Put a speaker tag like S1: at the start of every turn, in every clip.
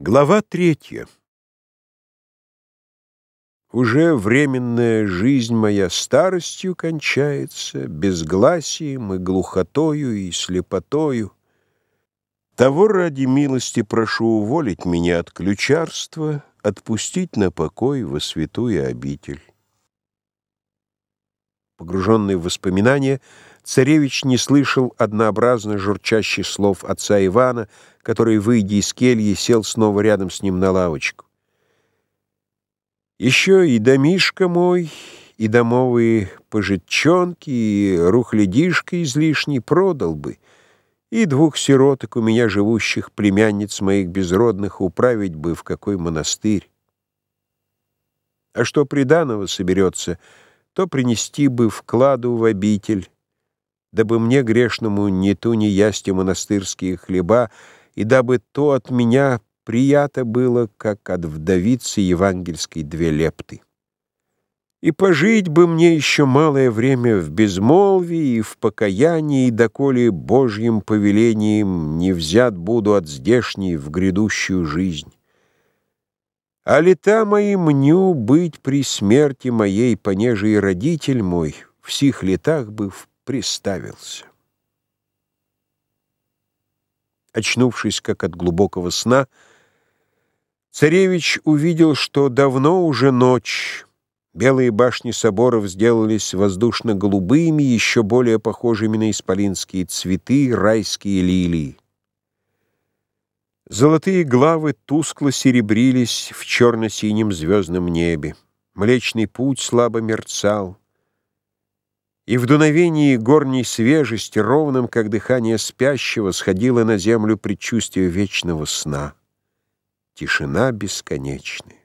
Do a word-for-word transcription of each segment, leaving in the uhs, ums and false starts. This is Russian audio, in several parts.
S1: Глава третья. Уже временная жизнь моя старостью кончается, безгласием и глухотою и слепотою. Того ради милости прошу уволить меня от ключарства, отпустить на покой во святую обитель. Погруженный в воспоминания, царевич не слышал однообразно журчащих слов отца Ивана, который, выйдя из кельи, сел снова рядом с ним на лавочку. Еще и домишко мой, и домовые пожитчонки, и рухлядишко излишний продал бы, и двух сироток у меня живущих племянниц моих безродных управить бы в какой монастырь. А что приданого соберется, то принести бы вкладу в обитель, дабы мне, грешному, ни ту ни ясти монастырские хлеба, и дабы то от меня приято было, как от вдовицы евангельской две лепты. И пожить бы мне еще малое время в безмолвии и в покаянии, доколе Божьим повелением не взят буду от здешней в грядущую жизнь. А лета мои мню быть при смерти моей, понеже и родитель мой в сих летах бы приставился. Очнувшись, как от глубокого сна, царевич увидел, что давно уже ночь. Белые башни соборов сделались воздушно-голубыми, еще более похожими на исполинские цветы, райские лилии. Золотые главы тускло серебрились в черно-синем звездном небе. Млечный путь слабо мерцал. И в дуновении горней свежести, ровным, как дыхание спящего, сходило на землю предчувствие вечного сна. Тишина бесконечная.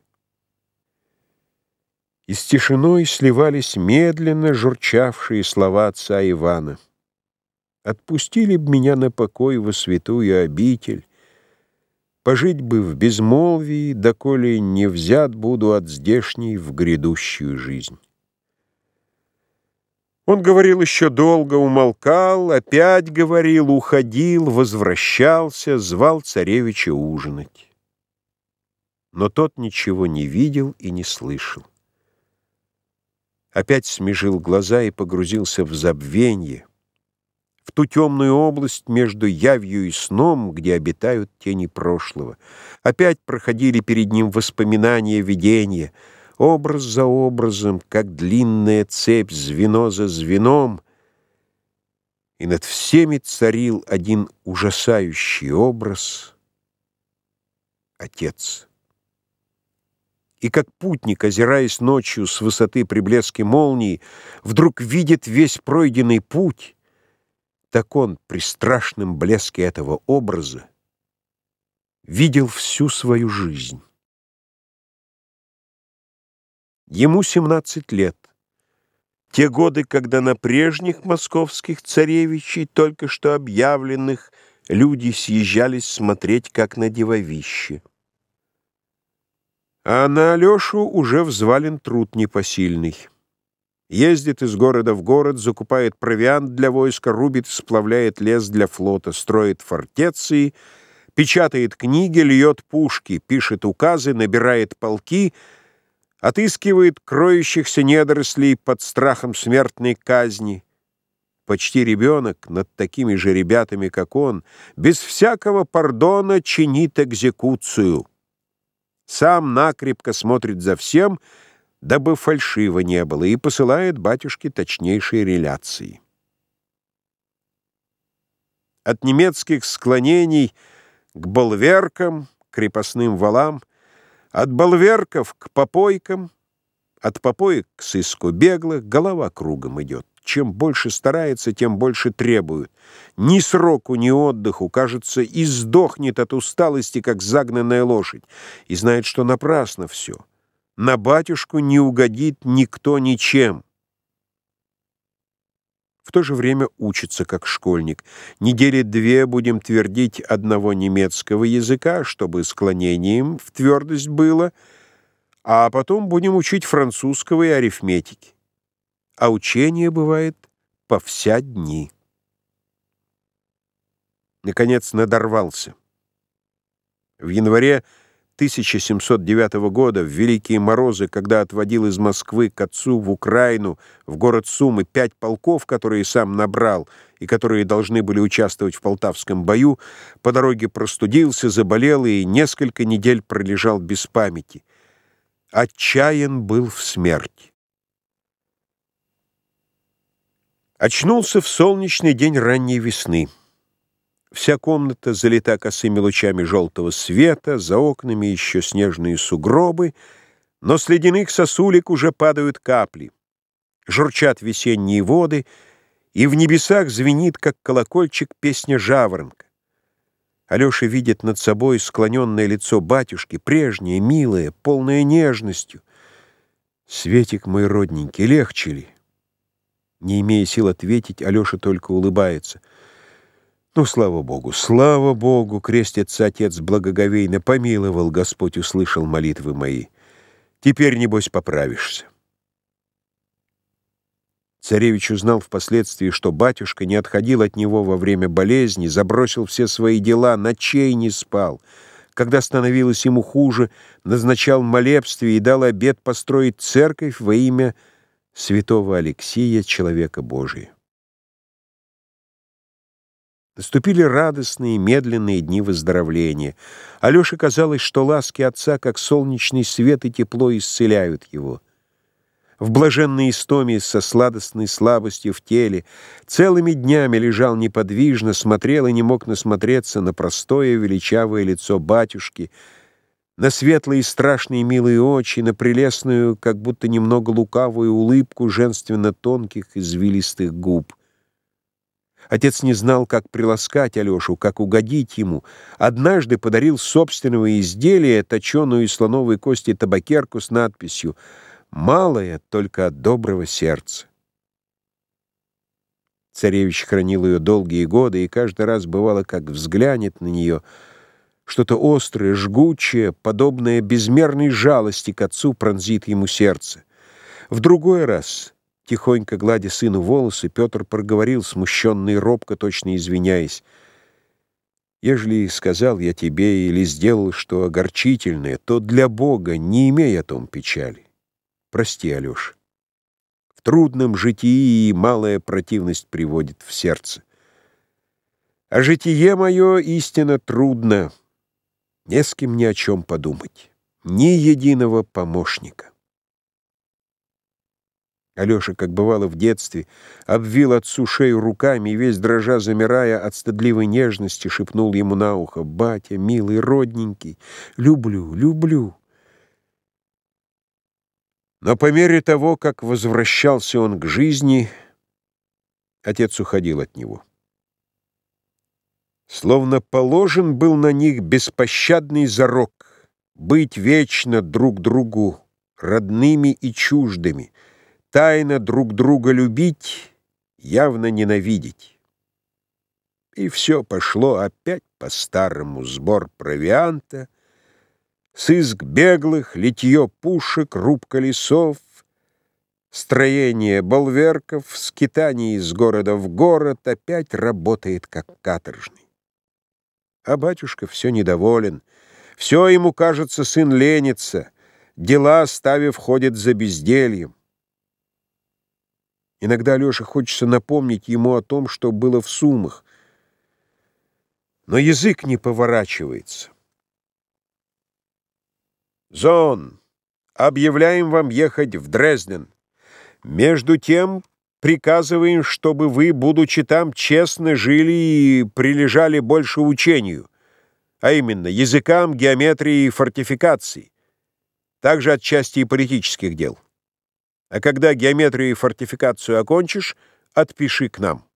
S1: И с тишиной сливались медленно журчавшие слова отца Ивана. «Отпустили б меня на покой во святую обитель, пожить бы в безмолвии, доколе не взят буду от здешней в грядущую жизнь». Он говорил еще долго, умолкал, опять говорил, уходил, возвращался, звал царевича ужинать. Но тот ничего не видел и не слышал. Опять смежил глаза и погрузился в забвенье, в ту темную область между явью и сном, где обитают тени прошлого. Опять проходили перед ним воспоминания, видения, образ за образом, как длинная цепь, звено за звеном, и над всеми царил один ужасающий образ — Отец. И как путник, озираясь ночью с высоты при блеске молнии, вдруг видит весь пройденный путь, так он при страшном блеске этого образа видел всю свою жизнь. Ему семнадцать лет. Те годы, когда на прежних московских царевичей, только что объявленных, люди съезжались смотреть, как на дивовище. А на Алешу уже взвален труд непосильный. Ездит из города в город, закупает провиант для войска, рубит и сплавляет лес для флота, строит фортеции, печатает книги, льет пушки, пишет указы, набирает полки, отыскивает кроющихся недорослей под страхом смертной казни. Почти ребенок над такими же ребятами, как он, без всякого пардона чинит экзекуцию. Сам накрепко смотрит за всем, дабы фальшиво не было, и посылает батюшке точнейшие реляции. От немецких склонений к болверкам, крепостным валам, от болверков к попойкам, от попоек к сыску беглых, голова кругом идет. Чем больше старается, тем больше требует. Ни сроку, ни отдыху, кажется, и сдохнет от усталости, как загнанная лошадь, и знает, что напрасно все. На батюшку не угодит никто ничем. В то же время учится, как школьник. Недели две будем твердить одного немецкого языка, чтобы склонением в твердость было, а потом будем учить французского и арифметики. А учение бывает по вся дни. Наконец надорвался. В январе тысяча семьсот девятого года, в великие морозы, когда отводил из Москвы к отцу в Украину, в город Сумы, пять полков, которые сам набрал и которые должны были участвовать в Полтавском бою, по дороге простудился, заболел и несколько недель пролежал без памяти. Отчаян был в смерти. Очнулся в солнечный день ранней весны. Вся комната залита косыми лучами желтого света, за окнами еще снежные сугробы, но с ледяных сосулек уже падают капли. Журчат весенние воды, и в небесах звенит, как колокольчик, песня жаворонка. Алеша видит над собой склоненное лицо батюшки, прежнее, милое, полное нежностью. «Светик мой родненький, легче ли?» Не имея сил ответить, Алеша только улыбается. «Ну, слава Богу, слава Богу!» — крестится отец благоговейно. «Помиловал Господь, услышал молитвы мои. Теперь, небось, поправишься». Царевич узнал впоследствии, что батюшка не отходил от него во время болезни, забросил все свои дела, ночей не спал. Когда становилось ему хуже, назначал молебствие и дал обет построить церковь во имя святого Алексия, человека Божия. Наступили радостные, медленные дни выздоровления. Алёше казалось, что ласки отца, как солнечный свет и тепло, исцеляют его. В блаженной истоме со сладостной слабостью в теле целыми днями лежал неподвижно, смотрел и не мог насмотреться на простое величавое лицо батюшки, на светлые страшные милые очи, на прелестную, как будто немного лукавую улыбку женственно тонких извилистых губ. Отец не знал, как приласкать Алешу, как угодить ему. Однажды подарил собственного изделия, точеную из слоновой кости табакерку с надписью «Малая, только от доброго сердца». Царевич хранил ее долгие годы, и каждый раз бывало, как взглянет на нее, что-то острое, жгучее, подобное безмерной жалости к отцу, пронзит ему сердце. В другой раз, тихонько гладя сыну волосы, Петр проговорил, смущенно и робко, точно извиняясь: «Ежели сказал я тебе или сделал что огорчительное, то для Бога не имей о том печали. Прости, Алеша. В трудном житии и малая противность приводит в сердце. А житие мое истинно трудно, не с кем ни о чем подумать, ни единого помощника». Алеша, как бывало в детстве, обвил отцу шею руками и, весь дрожа, замирая от стыдливой нежности, шепнул ему на ухо: «Батя, милый, родненький, люблю, люблю». Но по мере того, как возвращался он к жизни, отец уходил от него. Словно положен был на них беспощадный зарок быть вечно друг другу родными и чуждыми, тайно друг друга любить, явно ненавидеть. И все пошло опять по-старому: сбор провианта, сыск беглых, литье пушек, рубка лесов, строение болверков, скитание из города в город, опять работает как каторжный. А батюшка все недоволен, все ему кажется, сын ленится, дела ставив ходит за бездельем. Иногда Алёше хочется напомнить ему о том, что было в Сумах, но язык не поворачивается. «Зон, объявляем вам ехать в Дрезден. Между тем приказываем, чтобы вы, будучи там, честно жили и прилежали больше учению, а именно языкам, геометрии и фортификации, также отчасти и политических дел. А когда геометрию и фортификацию окончишь, отпиши к нам».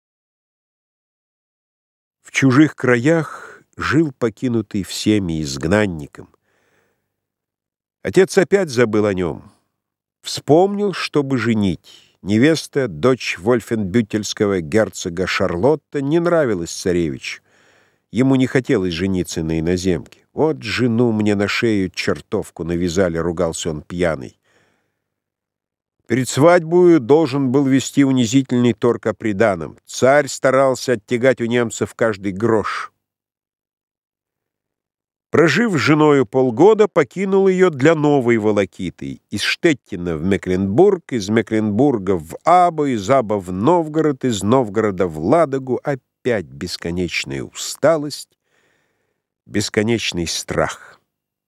S1: В чужих краях жил покинутый всеми изгнанником. Отец опять забыл о нем. Вспомнил, чтобы женить. Невеста, дочь вольфенбютельского герцога Шарлотта, не нравилась царевичу. Ему не хотелось жениться на иноземке. «Вот жену мне на шею чертовку навязали», — ругался он пьяный. Перед свадьбой должен был вести унизительный торг о приданом. Царь старался оттягать у немцев каждый грош. Прожив с женою полгода, покинул ее для новой волокиты. Из Штеттина в Мекленбург, из Мекленбурга в Або, из Аба в Новгород, из Новгорода в Ладогу. Опять бесконечная усталость, бесконечный страх.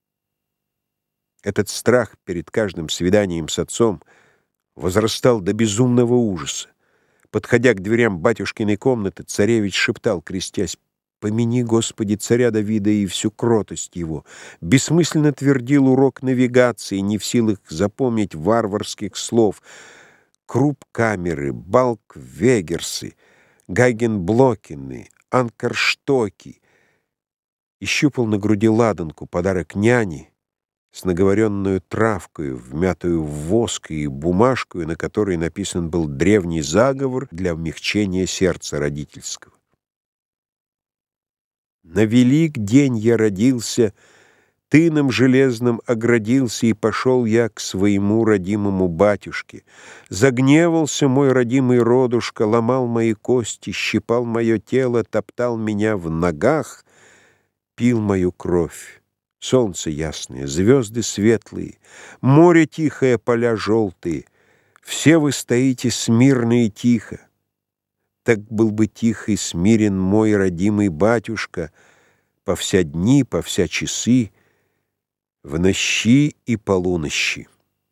S1: Этот страх перед каждым свиданием с отцом возрастал до безумного ужаса. Подходя к дверям батюшкиной комнаты, царевич шептал, крестясь: «Помяни, Господи, царя Давида и всю кротость его». Бессмысленно твердил урок навигации, не в силах запомнить варварских слов. Круп-камеры, балк-вегерсы, гайгенблокины, анкерштоки. И щупал на груди ладанку, подарок няни, с наговоренную травкою, вмятую в воск и бумажкою, на которой написан был древний заговор для умягчения сердца родительского. На велик день я родился, тыном железным оградился, и пошел я к своему родимому батюшке. Загневался мой родимый родушка, ломал мои кости, щипал мое тело, топтал меня в ногах, пил мою кровь. Солнце ясное, звезды светлые, море тихое, поля желтые. Все вы стоите смирно и тихо. Так был бы тих и смирен мой родимый батюшка по вся дни, по вся часы, в нощи и полунощи.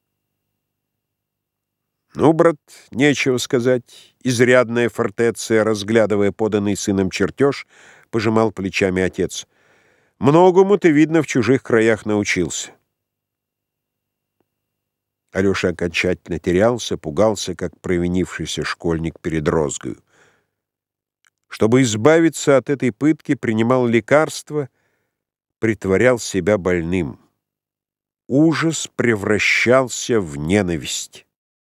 S1: Ну, брат, нечего сказать. Изрядная фортеция, разглядывая поданный сыном чертеж, пожимал плечами отец. Многому ты, видно, в чужих краях научился. Алеша окончательно терялся, пугался, как провинившийся школьник перед розгою. Чтобы избавиться от этой пытки, принимал лекарства, притворял себя больным. Ужас превращался в ненависть.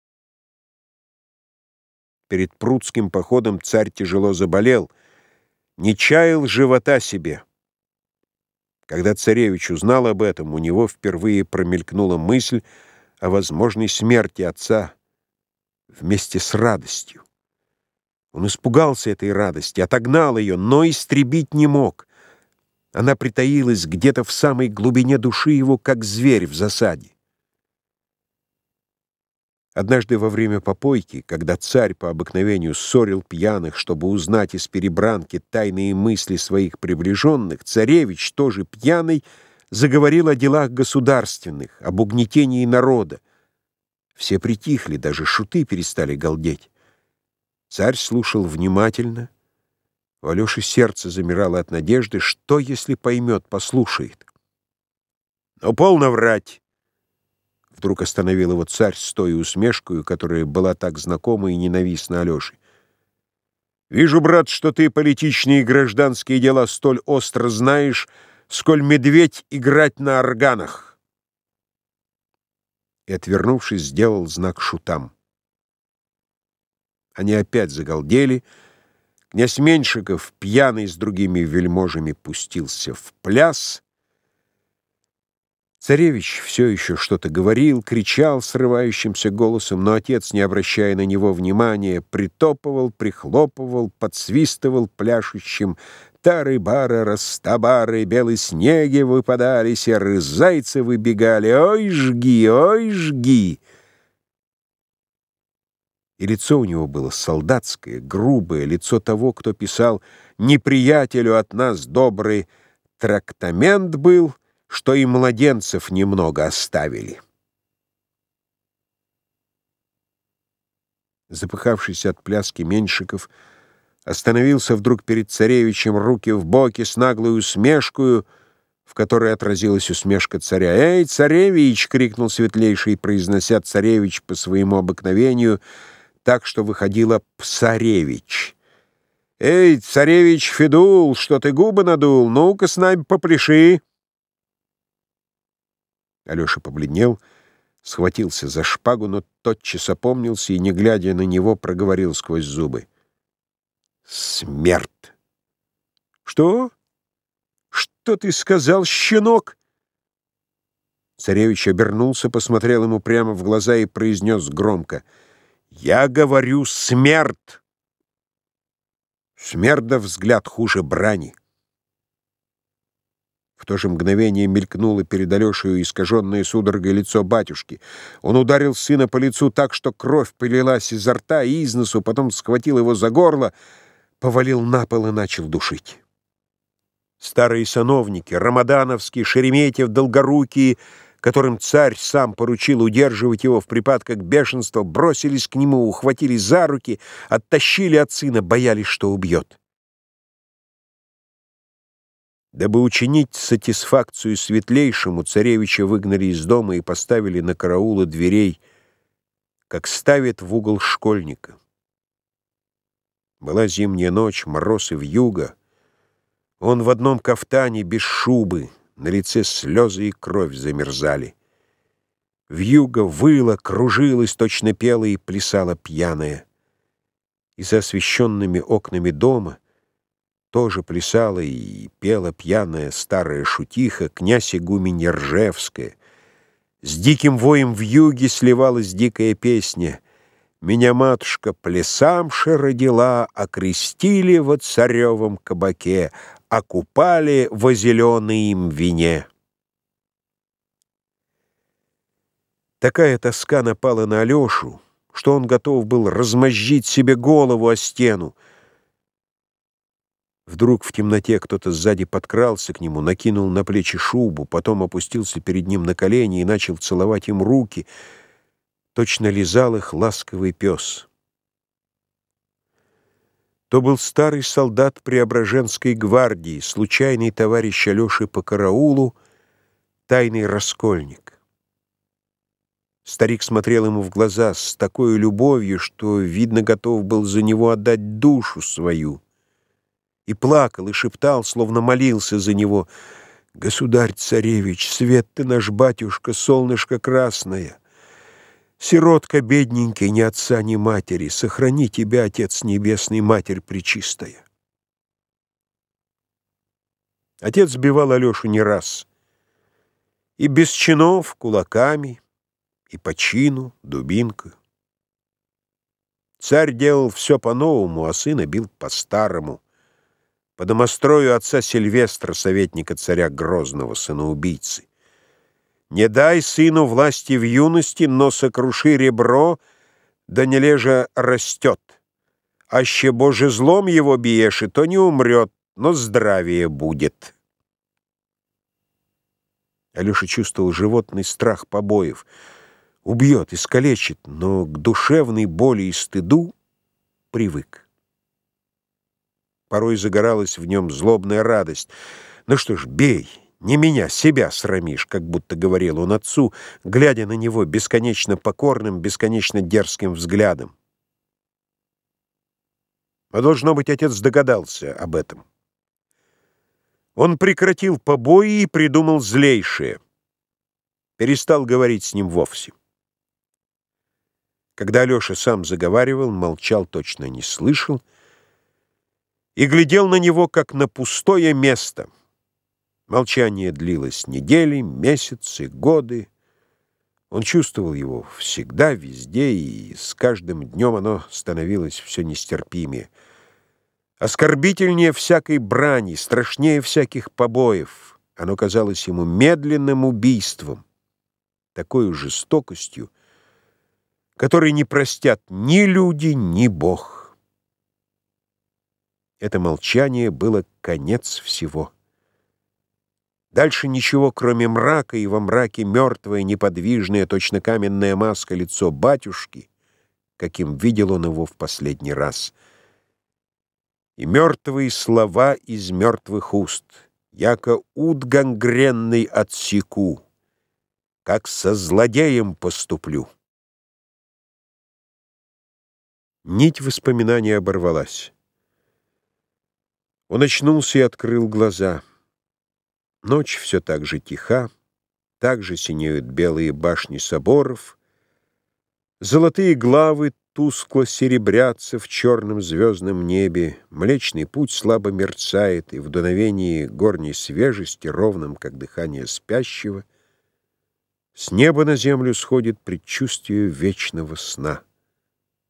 S1: Перед прудским походом царь тяжело заболел, не чаял живота себе. Когда царевич узнал об этом, у него впервые промелькнула мысль о возможной смерти отца вместе с радостью. Он испугался этой радости, отогнал ее, но истребить не мог. Она притаилась где-то в самой глубине души его, как зверь в засаде. Однажды во время попойки, когда царь по обыкновению ссорил пьяных, чтобы узнать из перебранки тайные мысли своих приближенных, царевич, тоже пьяный, заговорил о делах государственных, об угнетении народа. Все притихли, даже шуты перестали галдеть. Царь слушал внимательно. У Алеши сердце замирало от надежды, что, если поймет, послушает. «Но полно врать!» Вдруг остановил его царь с той усмешкой, которая была так знакома и ненавистна Алёше. «Вижу, брат, что ты политичные и гражданские дела столь остро знаешь, сколь медведь играть на органах!» И, отвернувшись, сделал знак шутам. Они опять загалдели. Князь Меньшиков, пьяный с другими вельможами, пустился в пляс. Царевич все еще что-то говорил, кричал срывающимся голосом, но отец, не обращая на него внимания, притопывал, прихлопывал, подсвистывал пляшущим. Тары-бары, растабары, белые снеги выпадали, серые зайцы выбегали. Ой, жги, ой, жги! И лицо у него было солдатское, грубое, лицо того, кто писал: «Неприятелю от нас добрый трактамент был, что и младенцев немного оставили». Запыхавшийся от пляски Меньшиков остановился вдруг перед царевичем, руки в боки, с наглой усмешкою, в которой отразилась усмешка царя. «Эй, царевич!» — крикнул светлейший, произнося «царевич» по своему обыкновению, так что выходило «псаревич». «Эй, царевич Федул, что ты губы надул? Ну-ка с нами попляши!» Алеша побледнел, схватился за шпагу, но тотчас опомнился и, не глядя на него, проговорил сквозь зубы: «Смерть!» «Что? Что ты сказал, щенок?» Царевич обернулся, посмотрел ему прямо в глаза и произнес громко: «Я говорю, смерть!» Смерть да взгляд хуже брани. В то же мгновение мелькнуло перед Алешей искаженное судорогой лицо батюшки. Он ударил сына по лицу так, что кровь полилась изо рта и из носу, потом схватил его за горло, повалил на пол и начал душить. Старые сановники, Рамадановский, Шереметьев, Долгорукие, которым царь сам поручил удерживать его в припадках бешенства, бросились к нему, ухватили за руки, оттащили от сына, боялись, что убьет. Дабы учинить сатисфакцию светлейшему, царевича выгнали из дома и поставили на караулы дверей, как ставят в угол школьника. Была зимняя ночь, мороз и вьюга. Он в одном кафтане, без шубы, на лице слезы и кровь замерзали. Вьюга выла, кружилась, точно пела и плясала пьяная. И за освещенными окнами дома тоже плясала и пела пьяная старая шутиха, князь игуменья Ржевская. С диким воем вьюги сливалась дикая песня. «Меня матушка плясамша родила, окрестили во царевом кабаке, окупали во зеленой им вине». Такая тоска напала на Алешу, что он готов был размозжить себе голову о стену. Вдруг в темноте кто-то сзади подкрался к нему, накинул на плечи шубу, потом опустился перед ним на колени и начал целовать им руки. Точно лизал их ласковый пес. То был старый солдат Преображенской гвардии, случайный товарищ Алеши по караулу, тайный раскольник. Старик смотрел ему в глаза с такой любовью, что, видно, готов был за него отдать душу свою. И плакал, и шептал, словно молился за него: «Государь-царевич, свет ты наш, батюшка, солнышко красное! Сиротка бедненький, ни отца, ни матери, сохрани тебя, Отец Небесный, Матерь Пречистая». Отец бивал Алешу не раз. И без чинов, кулаками, и по чину, дубинкой. Царь делал все по-новому, а сына бил по-старому. По домострою отца Сильвестра, советника царя Грозного, сына-убийцы. «Не дай сыну власти в юности, но сокруши ребро, да не лежа растет. Аще боже злом его биеши, то не умрет, но здравие будет». Алеша чувствовал животный страх побоев. Убьет, искалечит, но к душевной боли и стыду привык. Порой загоралась в нем злобная радость. «Ну что ж, бей, не меня, себя срамишь», как будто говорил он отцу, глядя на него бесконечно покорным, бесконечно дерзким взглядом. А должно быть, отец догадался об этом. Он прекратил побои и придумал злейшее. Перестал говорить с ним вовсе. Когда Алеша сам заговаривал, молчал, точно не слышал, и глядел на него, как на пустое место. Молчание длилось недели, месяцы, годы. Он чувствовал его всегда, везде, и с каждым днем оно становилось все нестерпимее. Оскорбительнее всякой брани, страшнее всяких побоев. Оно казалось ему медленным убийством, такой жестокостью, которой не простят ни люди, ни Бог. Это молчание было конец всего. Дальше ничего, кроме мрака, и во мраке мертвое, неподвижное, точно каменная маска лицо батюшки, каким видел он его в последний раз. И мертвые слова из мертвых уст, яко уд гангренный отсеку, как со злодеем поступлю. Нить воспоминания оборвалась. Он очнулся и открыл глаза. Ночь все так же тиха, так же синеют белые башни соборов, золотые главы тускло серебрятся в черном звездном небе, Млечный Путь слабо мерцает, и в дуновении горней свежести, ровном, как дыхание спящего, с неба на землю сходит предчувствие вечного сна.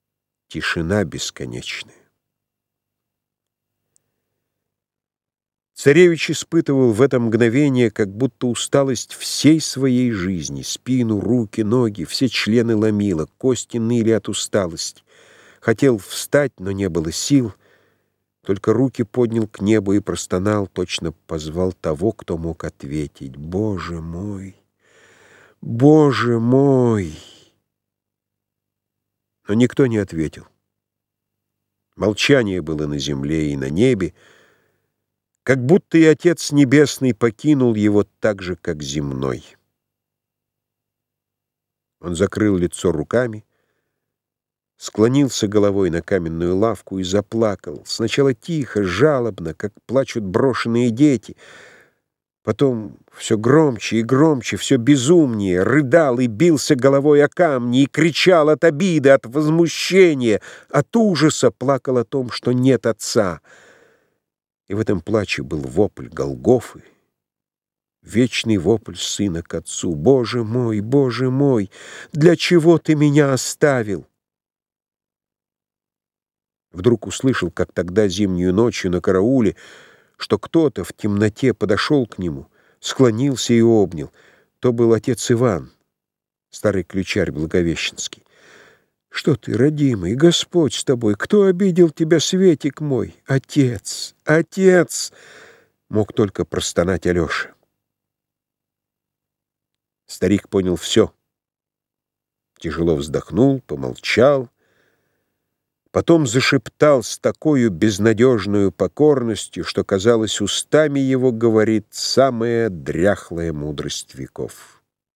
S1: Тишина бесконечная. Царевич испытывал в это мгновение как будто усталость всей своей жизни. Спину, руки, ноги, все члены ломило, кости ныли от усталости. Хотел встать, но не было сил. Только руки поднял к небу и простонал, точно позвал того, кто мог ответить: «Боже мой! Боже мой!» Но никто не ответил. Молчание было на земле и на небе, как будто и Отец Небесный покинул его так же, как земной. Он закрыл лицо руками, склонился головой на каменную лавку и заплакал. Сначала тихо, жалобно, как плачут брошенные дети. Потом все громче и громче, все безумнее, рыдал и бился головой о камни, и кричал от обиды, от возмущения, от ужаса, плакал о том, что нет отца. И в этом плаче был вопль Голгофы, вечный вопль сына к отцу: «Боже мой, Боже мой, для чего ты меня оставил?» Вдруг услышал, как тогда зимнюю ночью на карауле, что кто-то в темноте подошел к нему, склонился и обнял. То был отец Иван, старый ключарь благовещенский. «Что ты, родимый, Господь с тобой? Кто обидел тебя, Светик мой? Отец, отец!» Мог только простонать Алеша. Старик понял все. Тяжело вздохнул, помолчал, потом зашептал с такою безнадежною покорностью, что, казалось, устами его говорит самая дряхлая мудрость веков.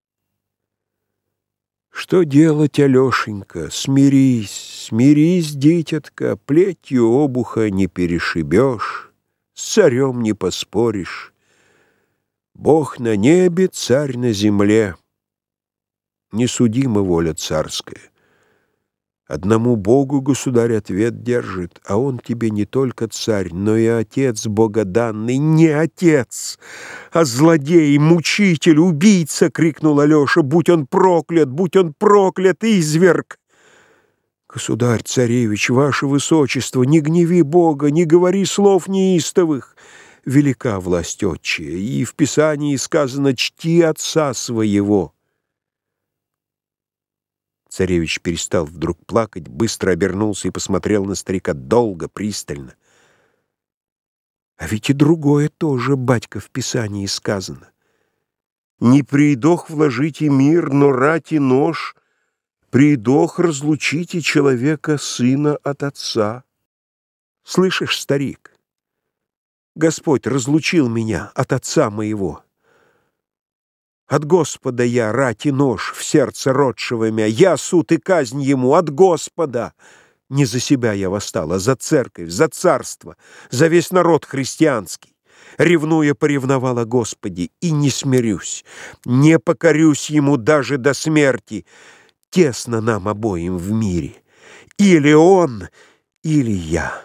S1: «Что делать, Алешенька? Смирись, смирись, дитятка, плетью обуха не перешибешь, с царем не поспоришь. Бог на небе, царь на земле. Несудима воля царская. Одному Богу государь ответ держит, а он тебе не только царь, но и отец богоданный. Не отец, а злодей, мучитель, убийца!» — крикнул Алеша. «Будь он проклят, будь он проклят, изверг!» «Государь, царевич, ваше высочество, не гневи Бога, не говори слов неистовых. Велика власть отчия, и в Писании сказано: чти отца своего». Царевич перестал вдруг плакать, быстро обернулся и посмотрел на старика долго, пристально. «А ведь и другое тоже, батька, в Писании сказано. Не придох вложите мир, но рать и нож, придох разлучите человека, сына от отца. Слышишь, старик? Господь разлучил меня от отца моего. От Господа я, рать и нож, в сердце родшего мя. Я суд и казнь ему от Господа. Не за себя я восстал, а за церковь, за царство, за весь народ христианский. Ревнуя, поревновал о Господе, и не смирюсь, не покорюсь ему даже до смерти. Тесно нам обоим в мире. Или он, или я».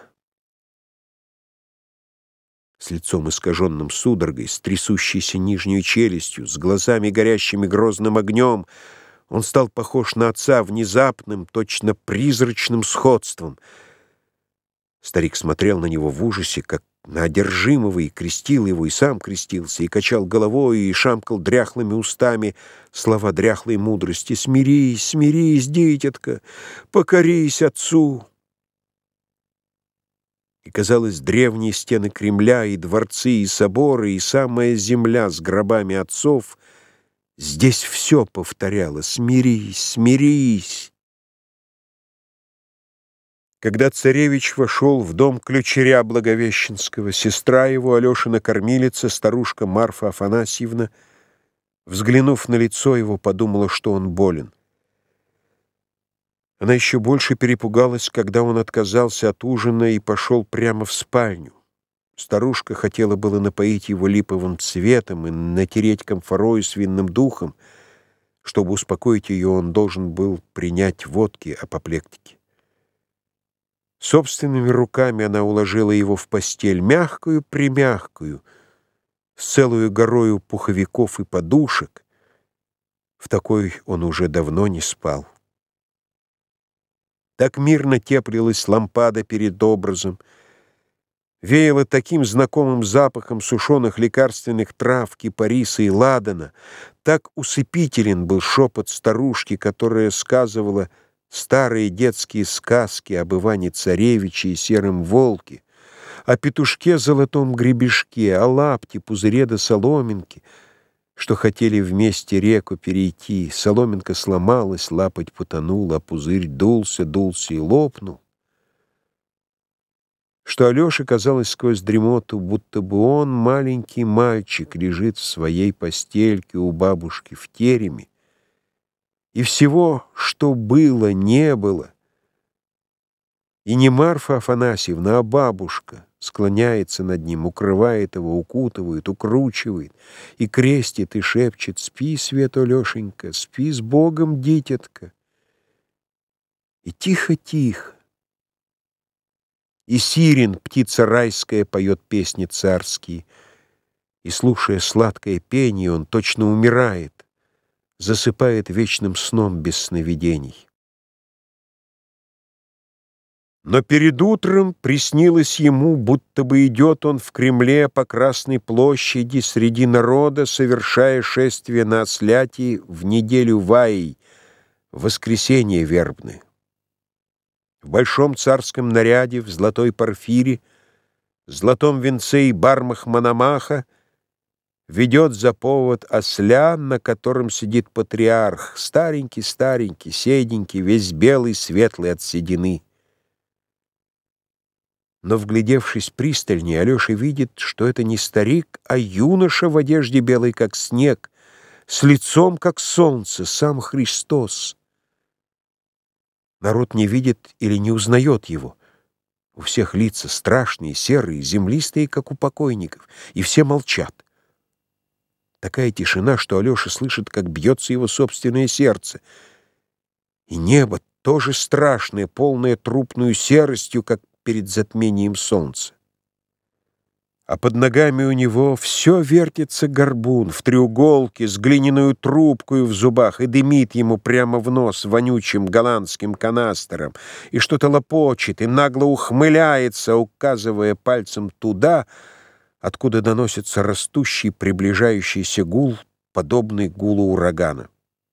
S1: С лицом искаженным судорогой, с трясущейся нижней челюстью, с глазами горящими грозным огнем, он стал похож на отца внезапным, точно призрачным сходством. Старик смотрел на него в ужасе, как на одержимого, и крестил его, и сам крестился, и качал головой, и шамкал дряхлыми устами слова дряхлой мудрости: «Смирись, смирись, дитятка, покорись отцу». И, казалось, древние стены Кремля, и дворцы, и соборы, и самая земля с гробами отцов — здесь все повторяло: «Смирись, смирись». Когда царевич вошел в дом ключаря Благовещенского, сестра его, Алешина кормилица, старушка Марфа Афанасьевна, взглянув на лицо его, подумала, что он болен. Она еще больше перепугалась, когда он отказался от ужина и пошел прямо в спальню. Старушка хотела было напоить его липовым цветом и натереть камфорою с винным духом. Чтобы успокоить ее, он должен был принять водки апоплектики. Собственными руками она уложила его в постель, мягкую-примягкую, с целую горою пуховиков и подушек. В такой он уже давно не спал. Так мирно теплилась лампада перед образом. Веяло таким знакомым запахом сушеных лекарственных трав, кипариса и ладана. Так усыпителен был шепот старушки, которая сказывала старые детские сказки об Иване-Царевиче и сером волке, о петушке-золотом гребешке, о лапте, пузыре да соломинке, что хотели вместе реку перейти. Соломинка сломалась, лапоть потонула, а пузырь дулся, дулся и лопнул. Что Алёше казалось сквозь дремоту, будто бы он, маленький мальчик, лежит в своей постельке у бабушки в тереме, и всего, что было, не было. И не Марфа Афанасьевна, а бабушка склоняется над ним, укрывает его, укутывает, укручивает, и крестит, и шепчет: «Спи, Свет, Алёшенька, спи с Богом, дитятка». И тихо-тихо. И сирен, птица райская, поет песни царские, и, слушая сладкое пение, он точно умирает, засыпает вечным сном без сновидений. Но перед утром приснилось ему, будто бы идет он в Кремле по Красной площади среди народа, совершая шествие на Осляти в неделю Ваей, в воскресенье вербное. В большом царском наряде, в золотой парфире, золотом венце и бармах Мономаха ведет за повод осля, на котором сидит патриарх, старенький-старенький, седенький, весь белый, светлый от седины. Но, вглядевшись пристальнее, Алёша видит, что это не старик, а юноша в одежде белой, как снег, с лицом, как солнце, сам Христос. Народ не видит или не узнает его. У всех лица страшные, серые, землистые, как у покойников, и все молчат. Такая тишина, что Алёша слышит, как бьется его собственное сердце. И небо тоже страшное, полное трупную серостью, как перед затмением солнца. А под ногами у него все вертится горбун в треуголке с глиняную трубкой в зубах и дымит ему прямо в нос вонючим голландским канастером, и что-то лопочет, и нагло ухмыляется, указывая пальцем туда, откуда доносится растущий приближающийся гул, подобный гулу урагана.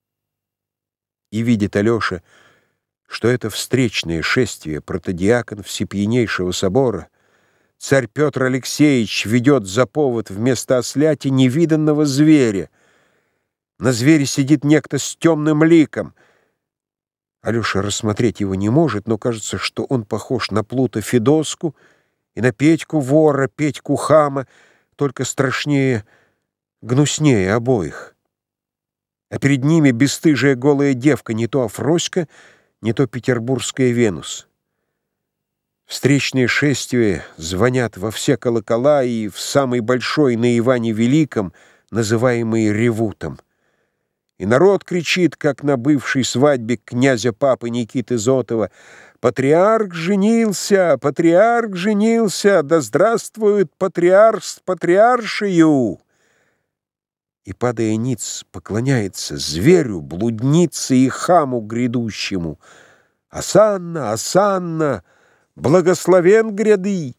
S1: И видит Алёша, что это встречное шествие протодиакон Всепьянейшего собора, царь Петр Алексеевич, ведет за повод вместо осляти невиданного зверя. На звере сидит некто с темным ликом. Алёша рассмотреть его не может, но кажется, что он похож на Плута Федоску и на Петьку вора, Петьку хама, только страшнее, гнуснее обоих. А перед ними бесстыжая голая девка, не то Афроська, не то петербургская Венус. Встречные шествия звонят во все колокола и в самый большой на Иване Великом, называемый Ревутом. И народ кричит, как на бывшей свадьбе князя папы Никиты Зотова: «Патриарх женился! Патриарх женился! Да здравствует патриарх с патриаршею!» И, падая ниц, поклоняется зверю, блуднице и хаму грядущему: «Осанна! Осанна! Благословен гряды!»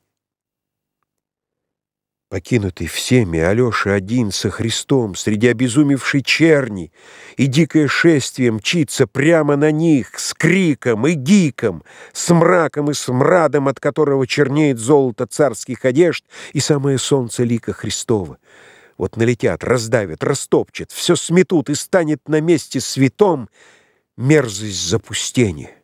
S1: Покинутый всеми, Алёша один со Христом среди обезумевшей черни, и дикое шествие мчится прямо на них с криком и гиком, с мраком и смрадом, от которого чернеет золото царских одежд и самое солнце лика Христова. Вот налетят, раздавят, растопчат, все сметут, и станет на месте святом мерзость запустения.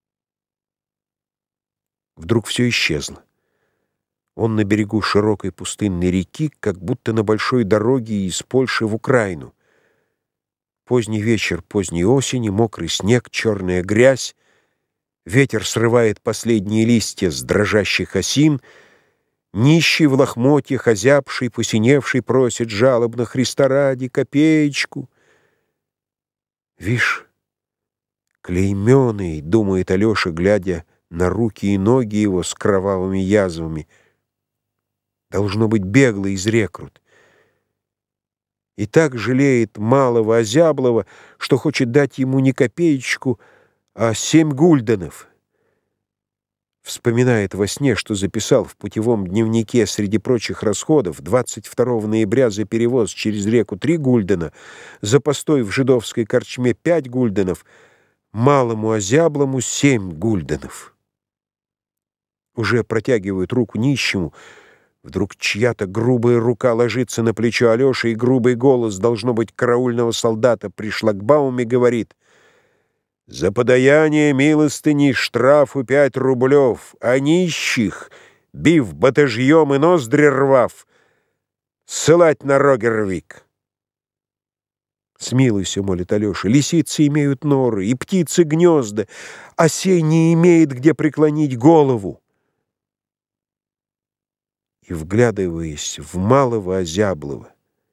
S1: Вдруг все исчезло. Он на берегу широкой пустынной реки, как будто на большой дороге из Польши в Украину. Поздний вечер поздней осени, мокрый снег, черная грязь, ветер срывает последние листья с дрожащих осин, нищий в лохмотьях, озябший, посиневший, просит жалобно: «Христа ради, копеечку!» «Вишь, клейменый», — думает Алёша, глядя на руки и ноги его с кровавыми язвами, должно быть беглый из рекрут. И так жалеет малого озяблого, что хочет дать ему не копеечку, а семь гульденов. Вспоминает во сне, что записал в путевом дневнике среди прочих расходов двадцать второго ноября за перевоз через реку три гульдена, за постой в жидовской корчме пять гульденов, малому озяблому семь гульденов. Уже протягивают руку нищему, вдруг чья-то грубая рука ложится на плечо Алёши, и грубый голос, должно быть, караульного солдата при шлагбауме говорит: «За подаяние милостыни штрафу пять рублев, а нищих, бив батажьем и ноздри рвав, ссылать на Рогервик». «Смилуйся, — молит Алёша, — лисицы имеют норы, и птицы гнезда, а сей не имеет, где преклонить голову». И, вглядываясь в малого озяблого,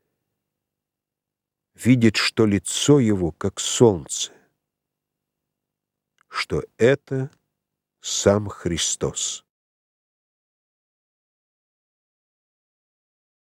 S1: видит, что лицо его как солнце, что это сам Христос.